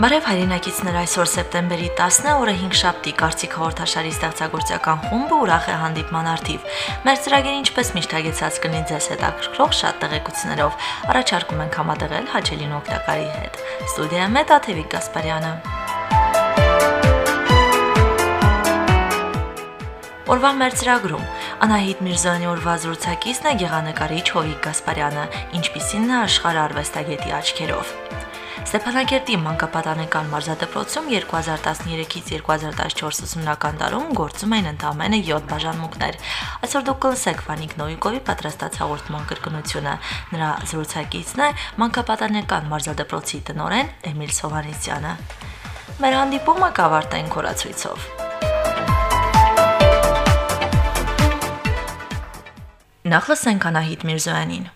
Բարև հայրենակիցներ, այսօր սեպտեմբերի 10-ը օրը 5-շաբթի կարծիք հաղորդաշարի ստեղծագործական խումբը ուրախ է հանդիպման արդիվ։ Մեր ծրագիրը ինչպես միշտ հագեցած կլինի ձեզ հետաքրքրող շատ տեղեկություններով։ Առաջարկում ենք համատեղել հաճելին օգտակարի հետ։ Ստուդիայում է Տաթևիկ Գասպարյանը։ Օրվա մեր ծրագրում Անահիտ Միրզոյանի օրվա զրուցակիցն է գեղանկարիչ Հովիկ Գասպարյանը, ինչպիսին է աշխարհ արվեստագետի աչքերով։ Ստեփանակերտի մանկապատանեկան մարզադպրոցում 2013-ից 2014 ուսումնական տարում գործում են ընդամենը 7 բաժանմունքներ։ Այսօր դուք կլսեք Վանիկ Նոյիկովի պատրաստած հաղորդման կրկնությունը։ Նրա զրուցակիցն է մանկապատանեկան մարզադպրոցի տնօրեն Էմիլ Սովանեսյանը։ Մեր հանդիպումը կավարտենք օրացույցով։ Նախ լսենք Անահիտ Միրզոյանին։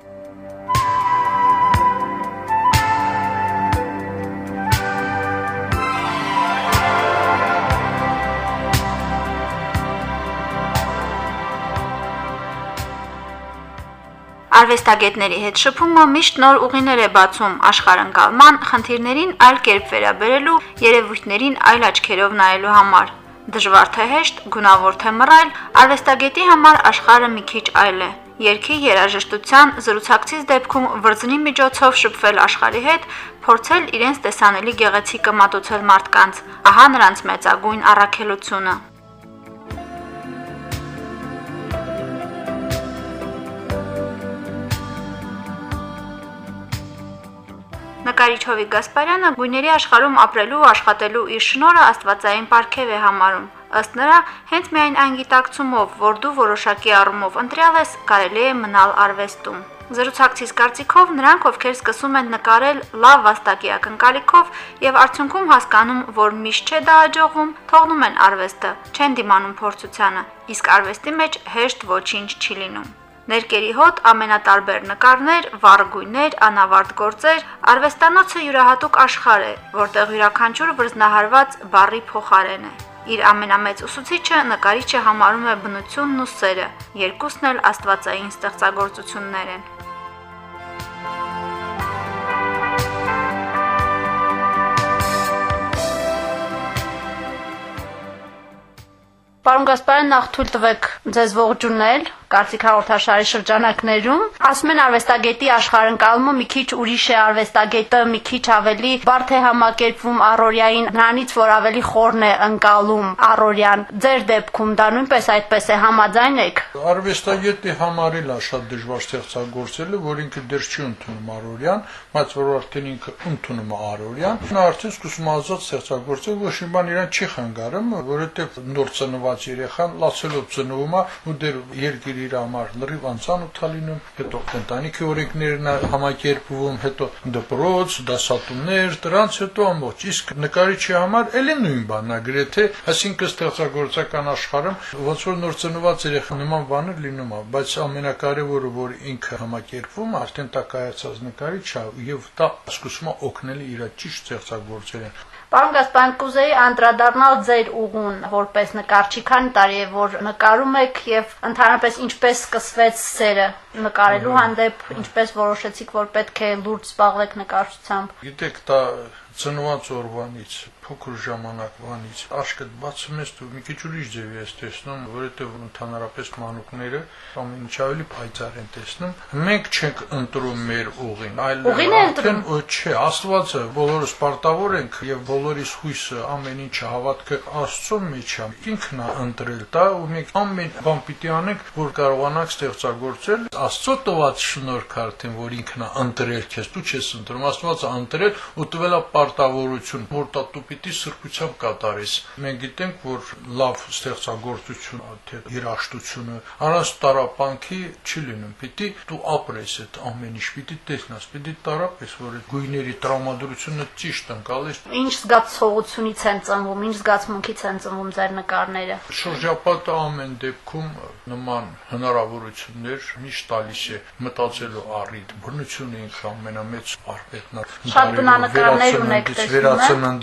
Արվեստագետների հետ շփումը միշտ նոր ուղիներ է բացում աշխարհընկալման, խնդիրներին այլ կերպ վերաբերելու, երևույթներին այլ աչքերով նայելու համար։ Դժվար թե հեշտ, գունավոր թե մռայլ, արվեստագետի համար աշխարհը մի քիչ այլ է։ Երգի, երաժշտության, զրուցակցից դեպքում վրձնի միջոցով շփվել աշխարհի հետ, փորձել իրենց տեսանելի գեղեցիկը մատուցել մարդկանց։ Ահա նրանց մեծագույն առաքելությունը։ Նկարիչ Հովիկ Գասպարյանը գույների աշխարհում ապրելու ու աշխատելու իր շնորհը աստվածային պարգև է համարում։ Ըստ նրա, հենց միայն այն գիտակցումով, որ դու որոշակի առումով ընտրյալ ես, կարելի է մնալ արվեստում։ Զրուցակցից կարծիքով նրանք, ովքեր սկսում են նկարել լավ վաստակի ակնկալիքով եւ արդյունքում հասկանում, որ միշտ չէ դա հաջողվում, թողնում են արվեստը, չեն դիմանում փորձությանը, իսկ արվեստի մեջ հեշտ ոչինչ չի լինում։ Ներկերի հոտ ամենատարբեր նկարներ, վառ գույներ, անավարտ գործեր, արվեստանոցը յուրահատուկ աշխարհ է, որտեղ յուրաքանչյուր վրձնահարված բառի փոխարեն է։ Իր ամենամեծ ուսուցիչը նկարիչը համարում է բնությունն ու սերը, երկուսն էլ աստվածային ստեղծագործություններ են։ Պարոն Գասպարյան, նախ թույլ տվեք ձեզ ողջունել կարծիք հաղորդաշարի շրջանակներում։ Ասում են արվեստագետի աշխարհընկալումը մի քիչ ուրիշ է, արվեստագետը մի քիչ ավելի բարդ է համակերպվում առօրյային, նրանից որ ավելի խորն է ընկալում առօրյան։ Ձեր դեպքում դա նույնպես այդպես է, համաձայն եք։ Արվեստագետի համար էլ է շատ դժվար ստեղծագործելը, որ ինքը դեռ չի ընդունում առօրյան, բայց որ արդեն ինքը ընդունում է առօրյան, նա արդեն սկսում է ազատ ստեղծագործել, ոչ մի բան իրան չի խանգարում, որովհետև նոր ծնված երեխան լացելով ծնվում է ու դեռ երկիր իր համար լրիվ անծանոթ է լինում, հետո ընտանիքի օրենքներն համակերպվում, հետո դպրոց, դասատուներ, դրանց հետո ամբողջ։ Իսկ նկարիչի համար էլի նույն բանն է գրեթե, այսինքն ստեղծագործական աշխարհում ոնց որ նոր ծնված երեխա նման բաներ լինում է, բայց ամենակարևորը որ ինքը համակերպվում, արդեն դա կայացած նկարիչ է եւ դա սկսում է օգնել իր ճիշտ ստեղծագործելուն։ Պարոն Գասպարյան, կուզեի անդրադառնալ ձեր ուղուն որպես նկարչի, քանի տարի է որ նկարում եք եւ ընդհանրապես ինչպես սկսվեց սերը նկարելու հանդեպ, ինչպես որոշեցիք, որ պետք է լուրջ զբաղվեք նկարչությամբ։ Գիտեք, դա ծնված օրվանից, փոքր ժամանակվանից աշկդ բացում ես դու մի քիչ ուրիշ ձևի ես տեսնում, որովհետև ընդհանրապես մանուկները ամեն ինչ ավելի պայծառ են տեսնում։ Մենք չենք ընտրում մեր ուղին, այլ արդեն չէ, Աստվածը բոլորս պարտավոր ենք եւ բոլորիս հույսը, ամեն ինչը հավատքը Աստծո մեջ է։ Ինքն է ընտրել դա ու մենք ամեն բան պիտի անենք, որ կարողանանք ստեղծագործել Աստծո տված շնորհք արդեն, որ ինքն է ընտրել քեզ, դու չես ընտրում, Աստվածը ընտրել ու տվել է պարտավորություն, որ դա դու պիտի սրբությամբ կատարես։ Մենք գիտենք, որ լավ ստեղծագործություն, թե երաժշտությունը առանց տառապանքի չի լինում։ Պիտի դու ապրես այդ ամեն ինչ, պիտի տեսնես, պիտի տարապես, որ այդ գույների տրամադրությունը ճիշտ ընկալես։ Ինչ զգացողությունից են ծնվում, ինչ զգացմունքից են ծնվում ձեր նկարները։ Շրջապատը ամեն դեպքում նման հնարավորություններ միշտ տալիս է մտածելու առիթ։ Բնությունը ինքը ամենամեծ արբետն է։ Շատ բնանկարներ ունեք տեսնում, վերածննդից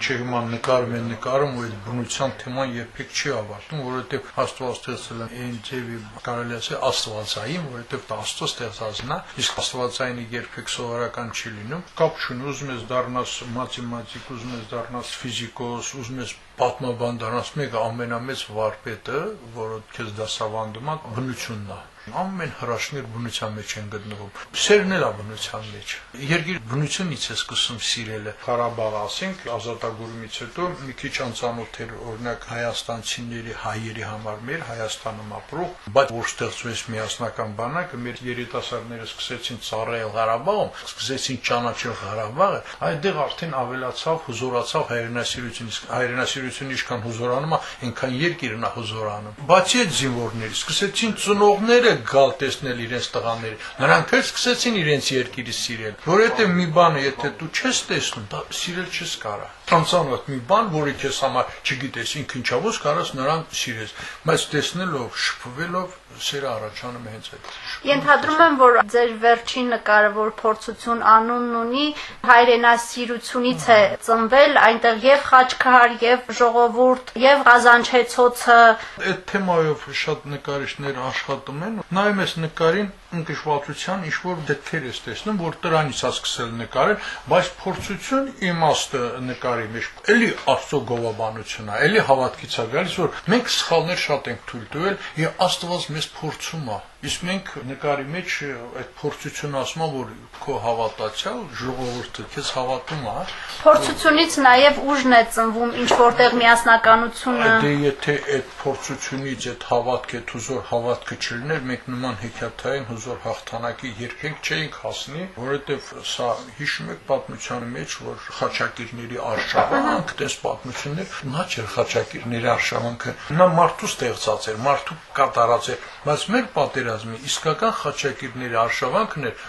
չէ հիմա նկարում են նկարում ու այդ բնության թեման երբեք չի ավարտում, որովհետև Աստված ստեղծել է այն ձևի կարելի ասել աստվածային, որովհետև դա Աստծո ստեղծածն է, իսկ աստվածայինը երբեք սովորական չի լինում։ Կապ չունի, ուզում ես դառնաս մաթեմատիկ, ուզում ես դառնաս ֆիզիկոս, ուզում ես պատմաբան դառնաս, մեկը ամենամեծ վարպետը, որը քեզ դասավանդում է, բնությունն է։ Ամեն հրաշքներ բնության մեջ են գտնվում։ Սերն էլ է բնության մեջ։ Երկիր բնությունից է սկսում սիրելը։ Ղարաբաղը, ասենք, ազատագրումից հետո մի քիչ անծանոթ էր օրինակ հայաստանցիների, հայերի համար մեր Հայաստանում ապրող, բայց որ ստեղծվեց միասնական բանակը, մեր երիտասարդները սկսեցին ծառայել Ղարաբաղում, սկսեցին ճանաչել Ղարաբաղը, այդտեղ արդեն ավելացավ, հզորացավ հայրենասիրությունը, իսկ հայրենասիրությունը ինչքան հզորանում է, այնքան երկիրն է հզորանում։ Բացի այդ զինվորներից սկսեցին ծնողները գալ տեսնել իրենց տղաները, նրանք էլ սկսեցին իրենց երկիրը սիրել, որովհետև մի բանը, եթե դու չես տեսնում, դա սիրել չես կարա։ Անծանոթ մի բան, որը քեզ համար չգիտես, ինքն ինչա ո՞ս կարաս նրան սիրես, բայց տեսնելով, շփվելով սերը առաջանում է հենց այդ։ Ենթադրում եմ, որ ձեր վերջին նկարը, որ փորձություն անունն ունի, հայրենասիրությունից է ծնվել, այնտեղ եւ Խաչքար, եւ ժողովուրդ, եւ Ղազանչեցոցը։ Այդ թեմայով շատ նկարիչներ աշխատում են։ Նայում ես նկարին, ընկշվածության ինչ-որ դեպքեր ես տեսնում, որ դրանից է սկսել նկարել, բայց փորձություն իմաստը նկարի մեջ էլի Աստծո գովաբանությունն է, էլի հավատքից է գալիս, որ մենք սխալներ շատ ենք թույլ տվել, եւ Աստված մեզ փորձում է։ Իսկ մենք նկարի մեջ այդ փորձությունը ասում է, որ քո հավատացյալ ժողովուրդը քեզ հավատում է։ Փորձությունից նաև ուժն է ծնվում, ինչ որտեղ միասնականությունը։ Դե եթե այդ փորձությունից այդ հավատքը, այդ հզոր հավատքը չլիներ, մենք նման հեքիաթային հզոր հաղթանակի երբեք չէինք հասնի, որովհետև սա հիշում եք պատմության մեջ, որ Խաչակիրների արշավանք, դες պատմություններ, նա չէր Խաչակիրների արշավանքը, նա մարդու ստեղծած էր, մարդու կատարած էր, բայց մեր պատերազմի իսկական Խաչակիրների արշավանքն էր,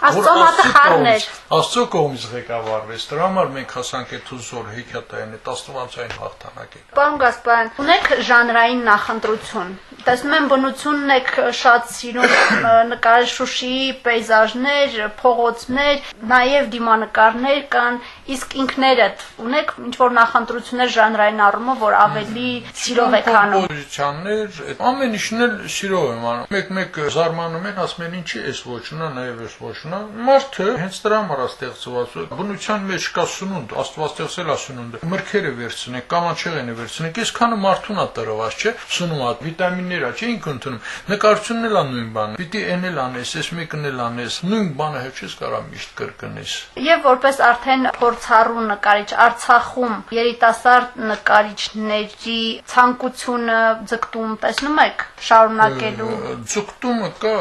որ Աստծո կողմից ղեկավարվեց։ Դրա համար մենք հասանք այդ հզոր հեքիաթային, այդ աստվածային հաղթանակին։ Պարոն Գասպարյան, ունեք ժանրային նախընտրություն։ Տեսնում եմ բնությունն եք շատ սիրում, նկարել Շուշիի պեյզաժներ, փողոցներ, նաև դիմանկարներ կան, իսկ ինքներդ ունեք ինչ-որ նախընտրություններ ժանրային առումով, որ ավելի սիրով եք անում։ Կոմպոզիցիաներ, ամեն ինչն էլ սիրով եմ անում։ Մեկ-մեկ զարմանում են, ասում են ինչի էս ոչնա, նաև էս ոչնա։ Մարդը հենց դրա համար է ստեղծված։ Բնության մեջ կա սնունդ, Աստված ստեղծել է սնունդը։ Մրգերը վերցնեք, կանաչեղենը վերցնեք, այսքանը մարդուն է տրված, չէ՞։ Սնում է, վիտամիններ է, չէ՞, ինք ընդունում։ Նկարությունն էլ է նույն բանը։ Պիտի այն էլ անես, այս մեկն էլ անես։ Նույն բանը հետ չես կարող միշտ կրկնես։ Եվ որպես արդեն փորձառու նկարիչ Արցախում երիտասարդ նկարիչների ցանկությունը ձգտում տեսնում եք շարունակելու։ Ձգտումը կա։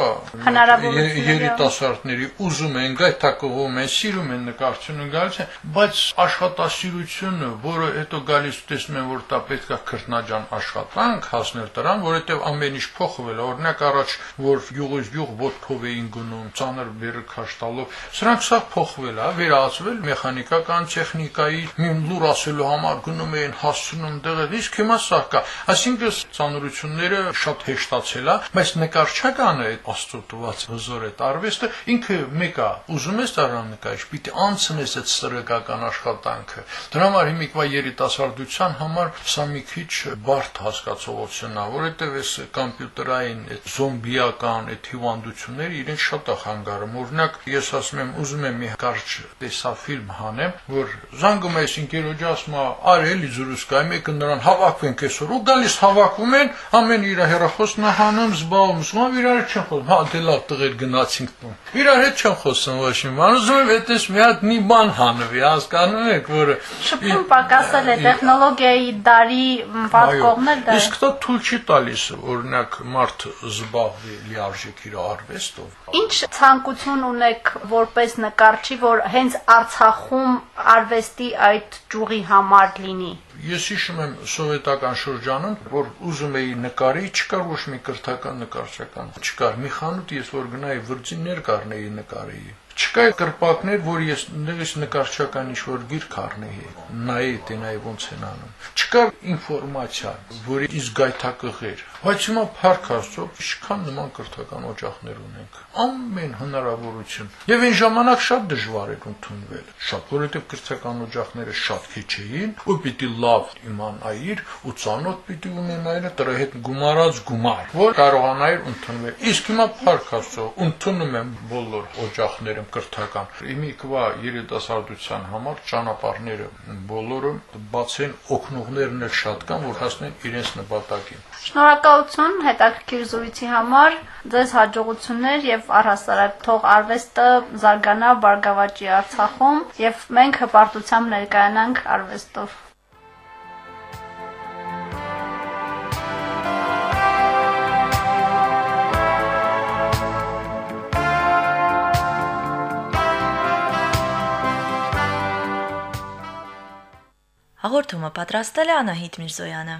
Երիտասարդների ուզում են, գայթակղում են, սիրում են նկարչությունը գալիս են, բայց աշխատասիրությունը, որը հետո գալիս տեսնում են, որ դա պետք է քրտնաջան աշխատանք հասնել դրան, որովհետև ամեն ինչ փոխվել է, օրինակ առաջ որ յուղից յուղ ոտքով էին գնում, ծանր բեռը քաշտալով, սրանք սա փոխվել է, վերածվել մեխանիկական տեխնիկայի, մի լուր ասելու համար գնում էին, հասցնում դեղել, իսկ հիմա սա կա, այսինքն ծանրությունները շատ հեշտացել է, բայց նկարչականը այդ Աստծո տված հզոր այդ արվեստը ինքը մեկ է, ուզում ես դառնալ նկարիչ, պիտի անցնես այդ սրեկական աշխատանքը։ Դրա համար հիմիկվա երիտասարդության համար սա մի քիչ բարդ հասկացողություն է, որովհետև այս կոմպյուտերային այդ զոմբիական այդ հիվանդությունները իրեն շատ է խանգարում։ Օրինակ, ես ասում եմ, ուզում եմ մի կարճ տեսաֆիլմ հանեմ, որ զանգում ես ինքերոջ ասում է, արի էլի զրուսկա, մեկը նրան հավաքվենք այսօր, ու գալիս հավաքում են, ամեն իր հեռախոսն է հանում, զբաղվում, իրար չեն խոսում, հա դե լավ տղեր գնացինք տուն։ Իրար հետ չեն խոսում ոչ մի բան, ուզում եմ այդպես մի հատ մի բան հանվի, հասկանում եք, որը շփում պակասել է տեխնոլոգիայի դարի վատ կողմն դա։ Իսկ դա թույլ չի տալիս, օրինակ մարդ զբաղվի լիարժեք իր արվեստով։ Ինչ ցանկություն ունեք որպես նկարչի, որ հենց Արցախում արվեստի այդ ճյուղի համար լինի։ Ես հիշում եմ սովետական շրջանում, որ ուզում էի նկարի, չկար ոչ մի կրթական նկարչական, չկար մի խանութ, ես որ գնայի վրձիններ կառնեի նկարեի, Չկա կրպակներ, որ ես նկարչական ինչ-որ գիրք առնեի, նայի տենայի ոնց են անում։ Չկա ինֆորմացիա, որ ինձ գայթակղեր։ Բայց հիմա փառք Աստծո, ինչքան նման կրթական օջախներ ունենք։ Ամեն հնարավորություն։ Եվ այն ժամանակ շատ դժվար էր ընդունվել։ Շատ, որովհետև կրթական օջախները շատ քիչ էին, ու պիտի լավ իմանայիր ու ծանոթ պիտի ունենայիր դրա հետ գումարած գումար, որ կարողանայիր ընդունվել։ Իսկ հիմա փառք Աստծո, ընդունում եմ բոլոր օջախները կրթական։ Իմիկվա երիտասարդության համար ճանապարհները բոլորը բաց են, օգնողներն էլ շատ կան, որ հասնեն իրենց նպատակին։ Շնորհակալություն հետաքրքիր զրույցի համար, ձեզ հաջողություններ եւ առհասարակ թող արվեստը զարգանա, բարգավաճի Արցախում եւ մենք հպարտությամբ ներկայանանք արվեստով։ Հաղորդումը պատրաստել է Անահիտ Միրզոյանը։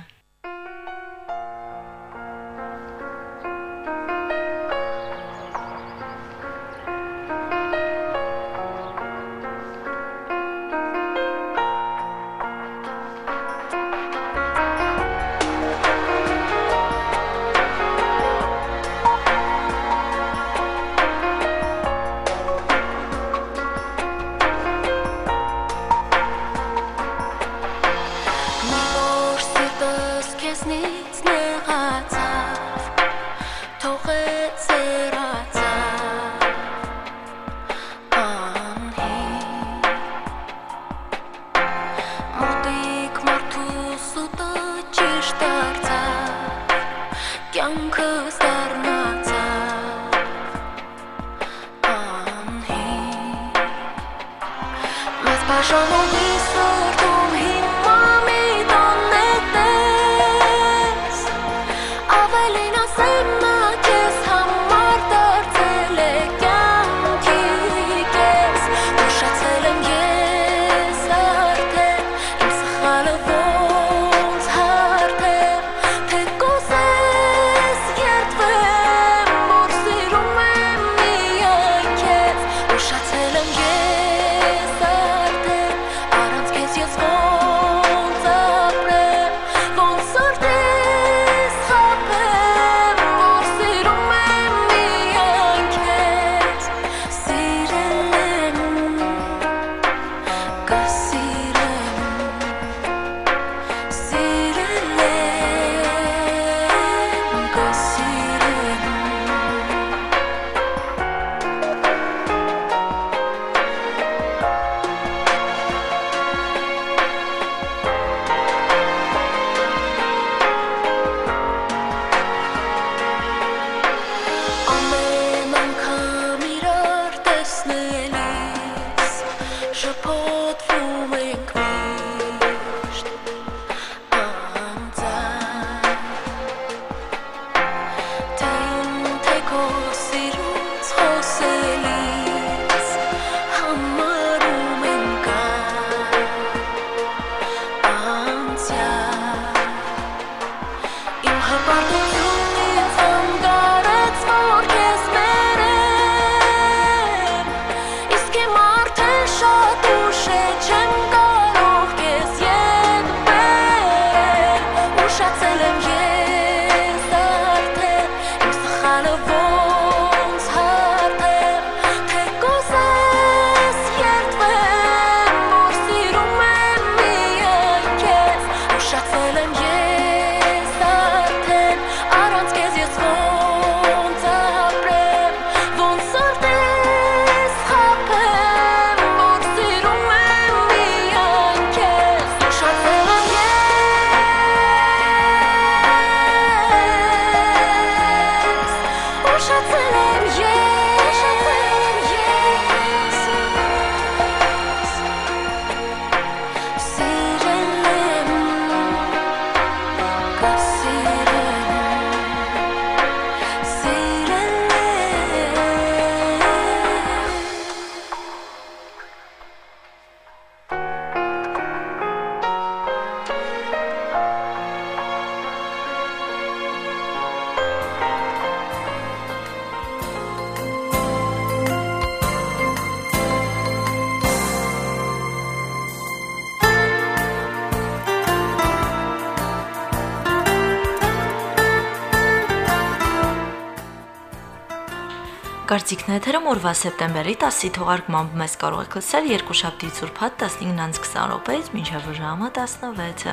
Կարծիքն եթերում օրվա սեպտեմբերի 10-ի թողարկմամբ մեզ կարող եք լսել երկուշաբթի ցուրփատ 15:20 րոպեից մինչև ժամը 16-ը։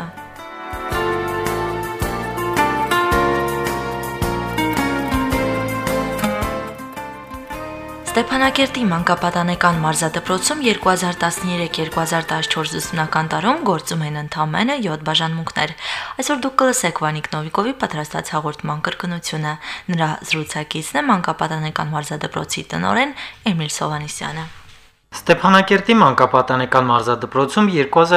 Ստեփանակերտի մանկապատանեկան մարզադպրոցում 2013-2014 ուսումնական տարում գործում են ընդամենը 7 բաժանմունքներ։ Այսօր դուք կլսեք Վանիկ Նովիկովի պատրաստած հաղորդման կրկնությունը։ Նրա զրուցակիցն է մանկապատանեկան մարզադպրոցի տնօրեն Էմիլ Սովանիսյանը։ Ստեփանակերտի մանկապատանեկան մարզադպրոցում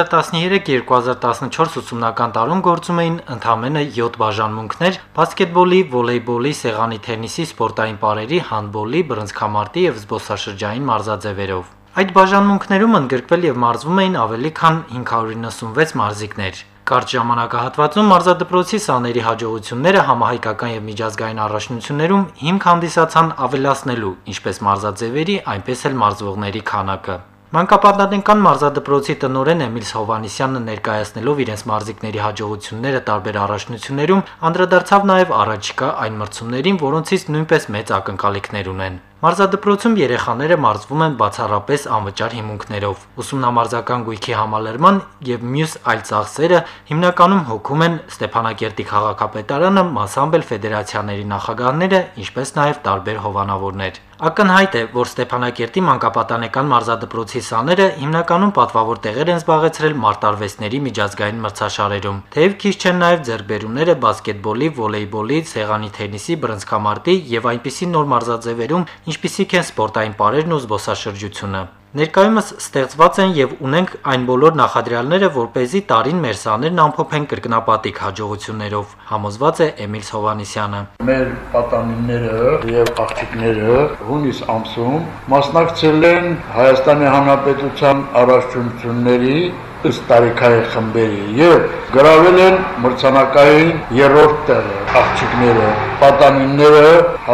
2013-2014 ուսումնական տարում գործում էին ընդամենը 7 բաժանմունքներ՝ բասկետբոլի, վոլեյբոլի, սեղանի թենիսի, սպորտային պարերի, հանդբոլի, բռնցքամարտի եւ զբոսաշրջային մարզաձևերով։ Այդ բաժանմունքներում ընդգրկվել եւ մարզվում էին ավելի քան 596 մարզիկներ։ Կարճ ժամանակահատվածում մարզադպրոցի սաների հաջողությունները համահայկական եւ միջազգային առաջնություններում հիմք հանդիսացան ավելացնելու ինչպես մարզաձևերի, այնպես էլ մարզվողների քանակը։ Մանկապատանեկան մարզադպրոցի տնօրեն Էմիլ Սովանիսյանը ներկայացնելով իրենց մարզիկների հաջողությունները տարբեր առաջնություններում անդրադարձավ նաև առաջիկա այն մրցումներին, որոնցից նույնպես մեծ ակնկալիքներ ունեն։ Մարզադպրոցում երեխաները մարզվում են բացառապես անվճար հիմունքներով։ Ուսումնամարզական գույքի համալրման եւ մյուս այլ ծախսերը հիմնականում հոգում են Ստեփանակերտի քաղաքապետարանը, մասամբ էլ ֆեդերացիաների նախագահները, ինչպես նաև տարբեր հովանավորներ։ Ակնհայտ է, որ Ստեփանակերտի մանկապատանեկան մարզադպրոցի սաները հիմնականում պատվավոր տեղեր են զբաղեցրել մարտարվեստների միջազգային մրցաշարերում։ Թեև քիչ չեն նաև ձեռքբերումները բասկետբոլի, վոլեյբոլի, սեղանի թենիսի, բռնցքամարտի եւ այնպիսի նոր մարզաձևերում, ինչպիսիք են սպորտային պարերն ու զբոսաշրջությունը։ Ներկայումս ստեղծված են եւ ունենք այն բոլոր նախադրյալները, որպեսզի տարին մեր սաներն ամփոփեն կրկնապատիկ հաջողություններով, համոզված է Էմիլ Սովանիսյանը։ Մեր պատանիները եւ աղջիկները հունիս ամսում մասնակցել են Հայաստանի Հանրապետության առաջնությունների ըստ տարիքային խմբերի եւ գրավել են մրցանակային 3-րդ տեղը աղջիկները, պատանիները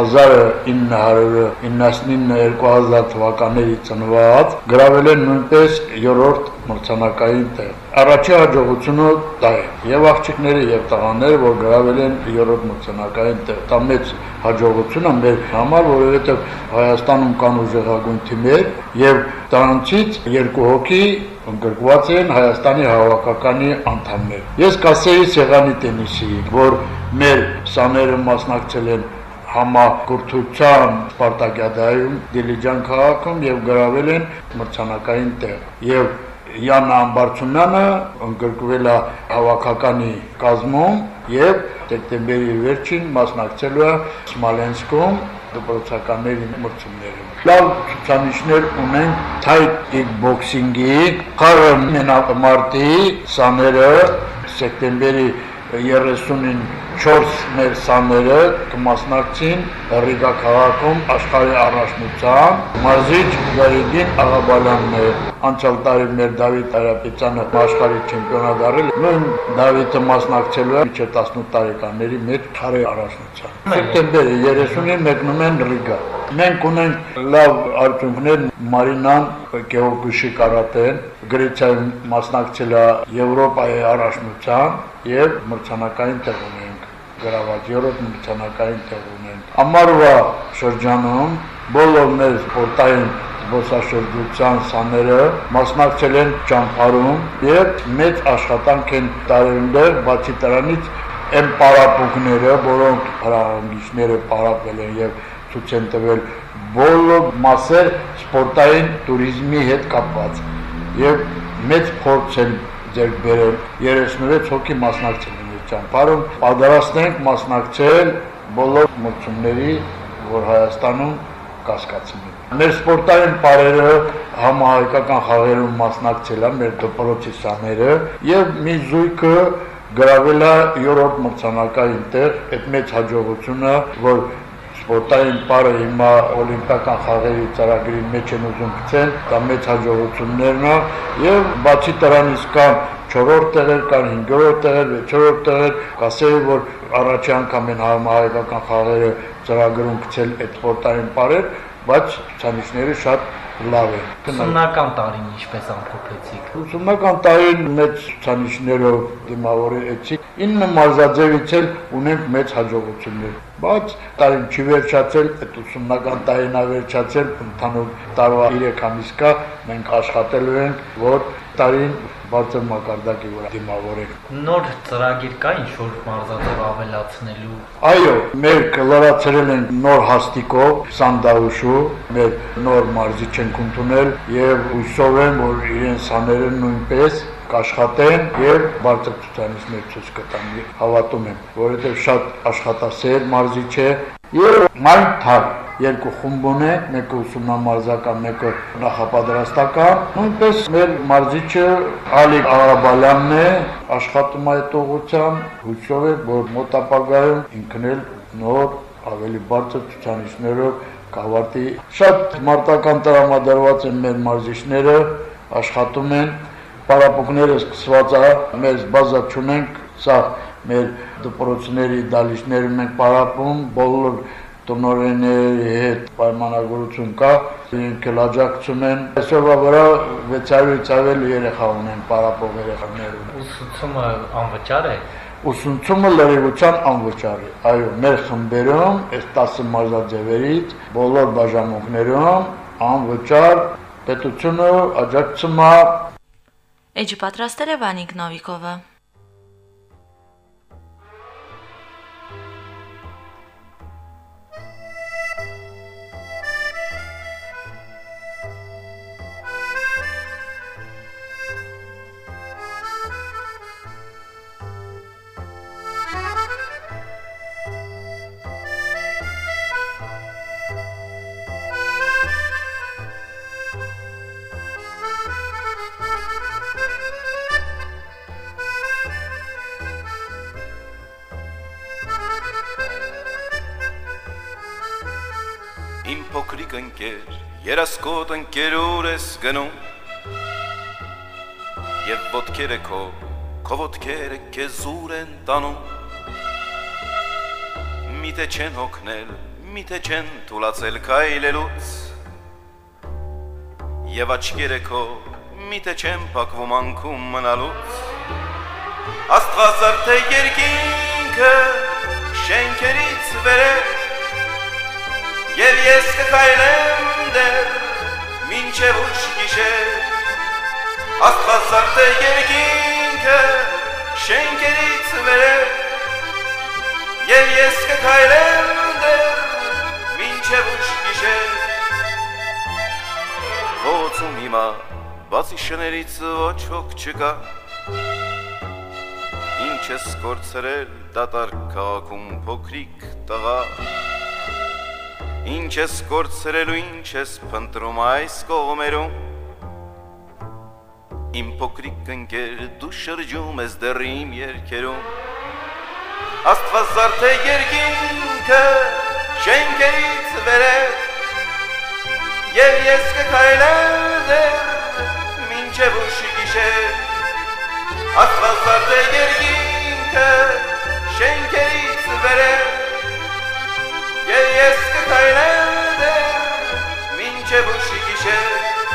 1999-2000 թվականների ծնված գրավել են նույնպես 3-րդ մրցանակային տեղ։ Առաջի հաջողությունը դա է եւ աղջիկները եւ տղաները, որ գրավել են 3-րդ մրցանակային տեղ։ Դա մեծ հաջողություն է մեր համար, որովհետեւ Հայաստանում կան ուժեղագույն թիմեր եւ դրանցից 2 հոգի ընդգրկված են Հայաստանի հավաքականի անդամներ։ Ես կասեի սեղանի տենիսի, որ մեր սաները մասնակցել են համակրթության սպարտակիադայում Դիլիջան քաղաքում եւ գրավել են մրցանակային տեղ։ Եվ Յանա Ամբարձումյանը ընդգրկվել է հավաքականի կազմում եւ դեկտեմբերի վերջին մասնակցելու է Սմոլենսկում դպրոցականների մրցումներում։ Լավ ցուցանիշներ ունենք թայ կիկբոքսինգի, խաղը մենամարտի սաները սեպտեմբերի 30-ին 4 մեր սաները կմասնակցին Ռիգա քաղաքում աշխարհի առաջնության մարզիչ Գարեգին Աղաբալյանն է։ Անցյալ տարի մեր Դավիթ Արապետյանը աշխարհի չեմպիոն դարձել։ Նույն Դավիթը մասնակցելու է մինչև 18 տարեկանների մեր քարե առաջնության։ Սեպտեմբերի 30-ին մեկնում են Ռիգա։ Մենք ունենք լավ արդյունքներ Մարինան Գեորգուշի կարատեն, Գրեցիայում մասնակցել է Եվրոպայի առաջնության եւ մրցանակային տեղ ունենք գրաված 3-րդ մրցանակային տեղ ունենք։ Ամառվա շրջանում բոլոր մեր սպորտային զբոսաշրջության սաները մասնակցել են ճամփարում եւ մեծ աշխատանք են տարել, բացի դրանից այն պարապմունքները, որոնք հրահանգիչները պարապել են եւ ցույց են տվել բոլոր մասեր սպորտային туриզմի հետ կապված եւ մեծ փորձ են ձեռք բերել 36 հոգի մասնակցել են ճամփարում պատրաստ ենք մասնակցել բոլոր մրցումների, որ Հայաստանում կասկածում են։ Մեր սպորտային պարերը համահայկական խաղերում մասնակցել են մեր դպրոցի սաները եւ մի զույգը գրավել է 3-րդ մրցանակային տեղ, այդ մեծ հաջողությունը, որ սպորտային պարը հիմա օլիմպիական խաղերի ծրագրի մեջ են ուզում գցեն, դա մեծ հաջողություններն է եւ բացի դրանից կան 4-րդ տեղեր, կան 5-րդ տեղեր, 6-րդ տեղեր, կասեի, որ առաջի անգամ են համահայկական խաղերը ծրագրում գցել այդ սպորտային պարեր, բայց ցուցանիշները շատ լավ է։ Ուսումնական տարին ինչպես ամփոփեցիք։ Ուսումնական տարին մեծ ցուցանիշներով դիմավորեցիք։ 9 մարզաձևից էլ ունենք մեծ հաջողություններ։ Բայց տարին չի վերջացել, այդ ուսումնական տարին վերջացել, ընդհանուր տարվա 3 ամիս կա, մենք աշխատելու ենք, որ տարին բարձր մակարդակի վրա դիմավորենք։ Նոր ծրագիր կա ինչ-որ մարզաձև ավելացնելու։ Այո, մեր կլարացրել ենք նոր հաստիկով, Սանդաուշու, մեր նոր մարզիչ ենք ընդունել եւ հույսով եմ, որ իրենց սաները նույնպես կաշխատեն եւ բարձր ցուցանիշներ ցույց կտան։ Հավատում եմ, որովհետեւ շատ աշխատասեր մարզիչ է եւ մայն թար երկու խումբ ունի, մեկը ուսումնամարզական, մեկը նախապատրաստական։ Նույնպես մեր մարզիչը Ալիկ Աղաբալյանն է, աշխատում այդ ուղղությամբ, հույսով եմ, որ մոտ ապագայում ինքն էլ նոր ավելի բարձր ցուցանիշներով կավարտի։ Շատ մարտական տրամադրված են մեր մարզիչները, աշխատում են, պարապմունքները սկսված է, մեզ բազա չունենք, սա մեր դպրոցների դալիճները մենք պարապում, բոլոր տնօրենների հետ պայմանավորություն կա, իրենք էլ աջակցում են։ Այսօրվա վրա 600-ից ավելի երեխա ունեն, պարապող երեխաներ ունեն։ Ուսուցումը անվճար է։ Ուսուցումը լրիվության անվճար է։ Այո, մեր խմբերում, այս 10 մարզաձևերից, բոլոր բաժանմունքներում անվճար պետությունը աջակցում է։ Էջը պատրաստել է Վանիկ Նովիկովը։ Իմ փոքրիկ ընկեր, երասկոտ ընկերուր ես գնում Եվ ոտքերը քո ոտքերը քեզ ուր են տանում Միթե չեն հոգնել, միթե չեն թուլացել քայլելուց Եվ աչքերը քո միթե չեն փակվում անկում մնալուց Աստղազարդ է երկինքը շենքերից վերև Եվ ես կքայլեմ դեռ մինչև ուշ գիշեր Աստղազարդ է երկինքը շենքերից վերև Եվ ես կքայլեմ դեռ մինչև ուշ գիշեր Ոցում հիմա բացի շներից ոչ ոք չկա Ինչ ես կորցրել դատարկ քաղաքում փոքրիկ տղա Ինչ ես կորցրել ու ինչ ես փնտրում այս կողմերում Իմ փոքրիկ ընկեր դու շրջում ես դեռ իմ երգերում Աստղազարդ է երկինքը շենքերից վերև Եվ ես կքայլեմ դեռ մինչև ուշ գիշեր Աստղազարդ է երկինքը շենքերից վերև Եվ ես կքայլեմ դեռ մինչև ուշ գիշեր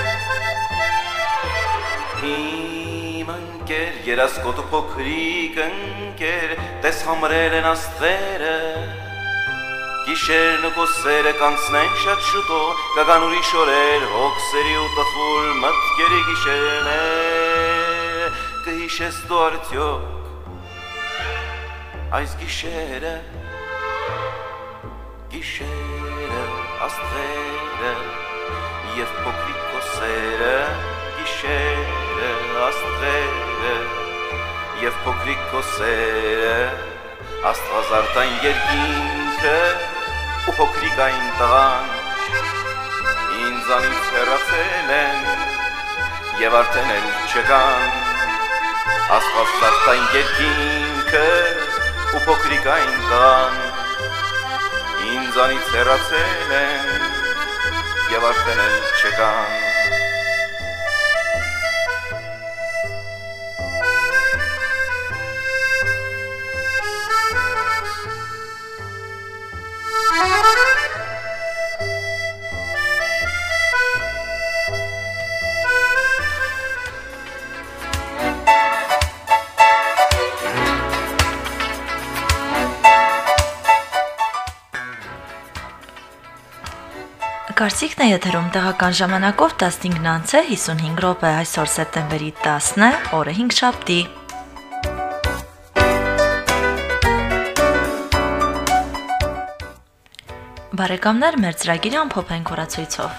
Իմ ընկեր, երասկոտ ու փոքրիկ ընկեր Տես համրել են աստղերը Գիշերն ու կոսերը կանցնեն շատ շուտով Կգան ուրիշ օրեր հոգսերի ու տխուր մտքերի գիշերներ Կհիշես դու արդյոք այս գիշերը Գիշերը, աստղերը և փոքրիկ կոսերը Գիշերը, աստղերը և փոքրիկ կոսերը Աստղազարդ այն երկինքը ու փոքրիկ այն տղան Ինձանից հեռացել են և արդեն էլ չկան Աստղազարդ այն երկինքը ու փոքրիկ այն տղան Ինձանից հեռացել են և արդեն էլ չկան Կարծիքն է եթերում տեղական ժամանակով 15:55 րոպե այսօր սեպտեմբերի 10-ն է, օրը 5-շաբթի։ Բարեկամներ, մեր ծրագիրը ամփոփենք օրացույցով։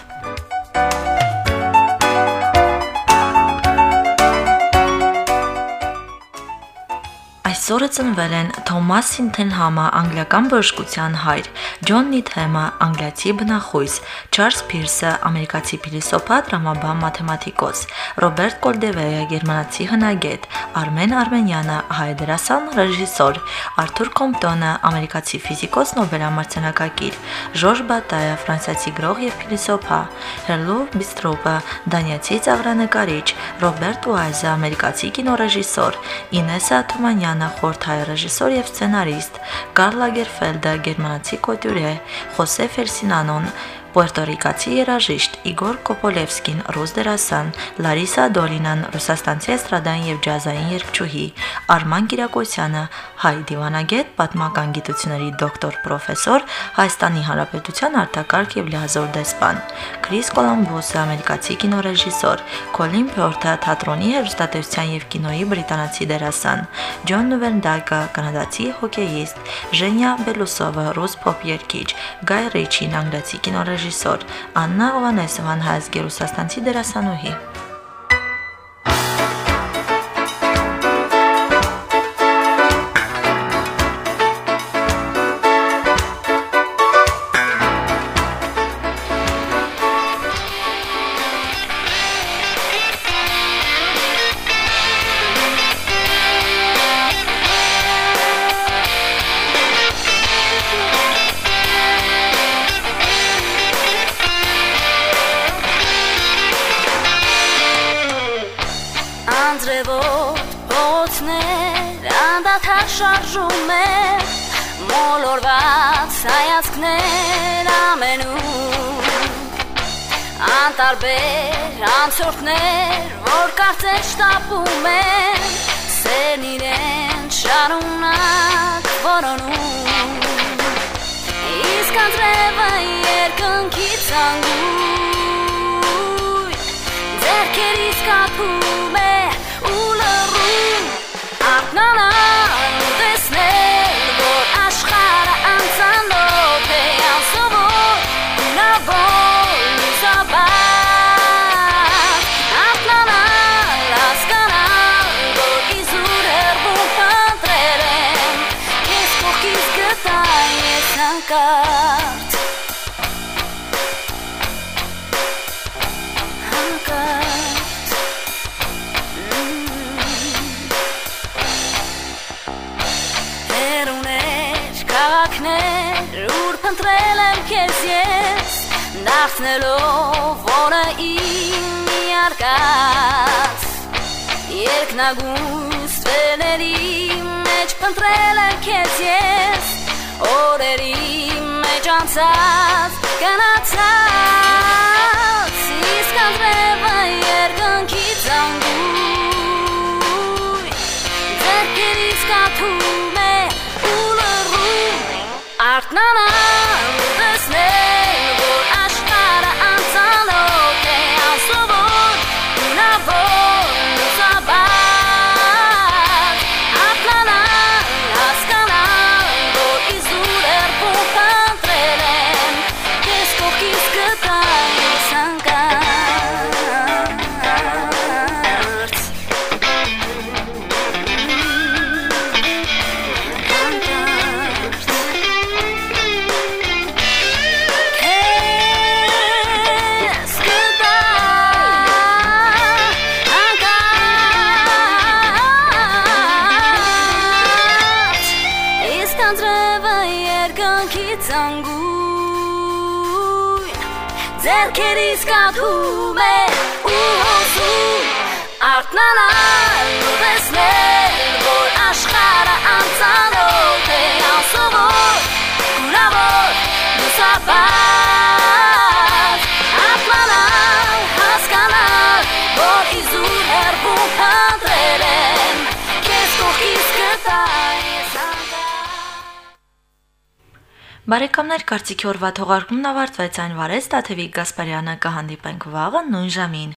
Այսօրը ծնվել են Թոմաս Սինթենհամը, անգլիական բժշկության հայր, Ջոն Նիթհեմը, անգլիացի բնախույս, Չարլզ Փիրսը, ամերիկացի փիլիսոփա, տրամաբան, մաթեմատիկոս, Ռոբերտ Կոլդևեյը, գերմանացի հնագետ, Արմեն Արմենյանը, հայ դերասան, ռեժիսոր, Արթուր Կոմպտոնը, ամերիկացի ֆիզիկոս, Նոբելամրցանակակիր, Ժորժ Բատայը, ֆրանսիացի գրող եւ փիլիսոփա, Հերլուվ Բիստրոպը, դանիացի ծաղրանկարիչ, Ռոբերտ Ուայզը, ամերիկացի կինոռեժիսոր, Ինեսա Թումանյանը, խորթայ ռեժիսոր եւ սցենարիստ, Կարլ Լագերֆելդը, գերմանացի կոդյուրե, Խոսե Ֆերսինանոն, պուերտորիկացի երաժիշտ, Իգոր Կոպոլևսկին, ռուս դերասան, Լարիսա Դոլինան, ռուսաստանցի էստրադային եւ ջազային երգչուհի, Արման Կիրակոսյանը, հայ դիվանագետ, պատմական գիտությունների դոկտոր, պրոֆեսոր, Հայաստանի Հանրապետության արտակարգ եւ լիազոր դեսպան, Քրիս Կոլամբոսը, ամերիկացի կինոռեժիսոր, Քոլին Փյորթը, թատրոնի, հեռուստատեսության եւ կինոյի բրիտանացի դերասան, Ջոն Նուվերնդակը, կանադացի հոկեյիստ, Ժենյա Բելուսովը, ռուս փոփ երգիչ, Գայ Ռիչին, անգլիացի կինոռեժիսոր, Աննա Օվանեսովան, հայ ռուսաստանցի դերասանուհի։ Շարժում է մոլորված հայացքներ ամենում անտարբեր անցորդներ որ կարծես շտապում են սերն իրեն շարունակ որոնում իսկ անձրևը երկնքի ցանգույն ձեռքերից կապում է ու լռում ակնանա Ընտրել եմ քեզ ես դարձնելով որը իմ միարկած երկնագույն ստվերների մեջ ընտրել եմ քեզ ես օրերի մեջ անցած գնացած իսկ անձրևը երկնքի ցանգույն ձեռքերից կաթում է ու լռում արթնանա Ձերքերից կաթում է ու հոսում արթնանալ ու տեսնել որ աշխարհը անծանոթ է անսովոր գունավոր լուսաբաց արթնանալ հասկանալ որ իզուր հեռվում փնտրել եմ քեզ կողքից կտա ես Բարեկամներ, կարծիքի օրվա թողարկումն ավարտվեց, այն վարեց Տաթևիկ Գասպարյանը, կհանդիպենք վաղը նույն ժամին։